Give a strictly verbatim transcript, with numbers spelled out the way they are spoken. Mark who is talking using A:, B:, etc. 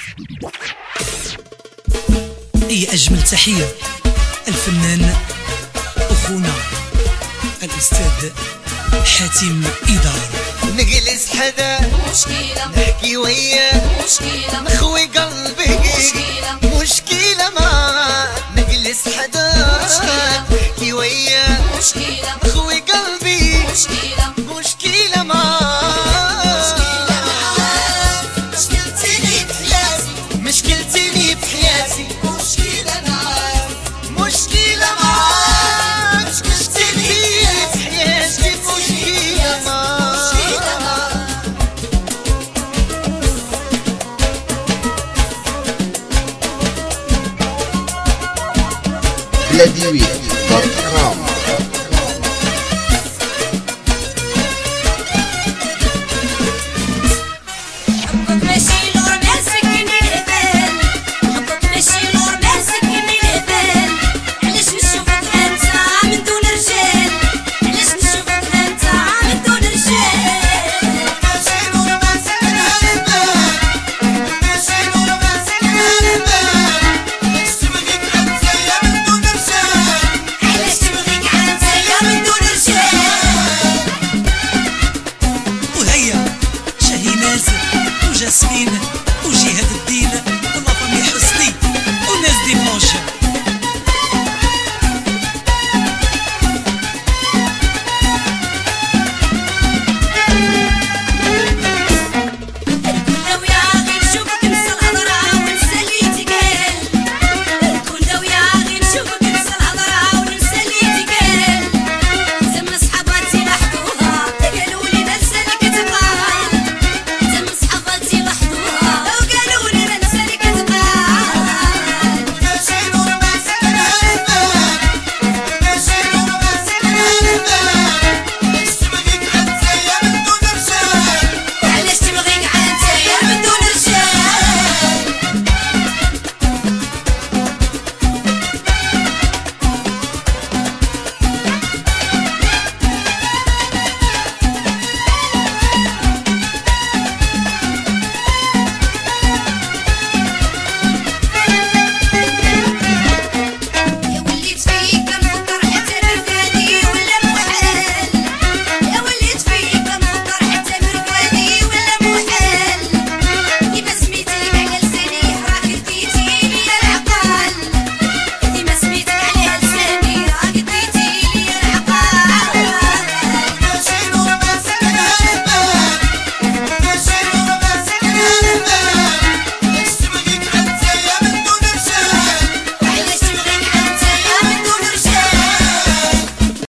A: هي أجمل تحية الفنان أخونا الأستاذ حاتم إدار.
B: نجلس حدا
C: مشكلة،
B: نحكي وياه
C: مشكلة،
B: مخوي قلبي
C: مشكلة،
B: مشكلة معاه. نجلس حدا نحكي وياه
C: مشكلة،
B: مخوي قلبي
C: مشكلة،
B: مشكلة معاه.
C: مشكلتي في حياتي،
B: مشكلتي في حياتي
C: مشكلة معاك،
B: مشكلة معاه. مشكلتي في حياتي مشكلة معاه.
D: بلاديوي دوت كوم.
C: حبك ماشي لور ماسكني الهبال، حبك ماشي لور ماسكني الهبال. علاش نشوفك انت من دون رجال، علاش نشوفك انت من دون رجال.
B: ماشي نور ماسكني الهبال، ماشي نور ماسكني الهبال. علاش تبغيك انت يا من دون رجال،
C: علاش تبغيك انت يا من دون رجال.
A: وهيا شاهيناز وجاسمين وجهاد الدين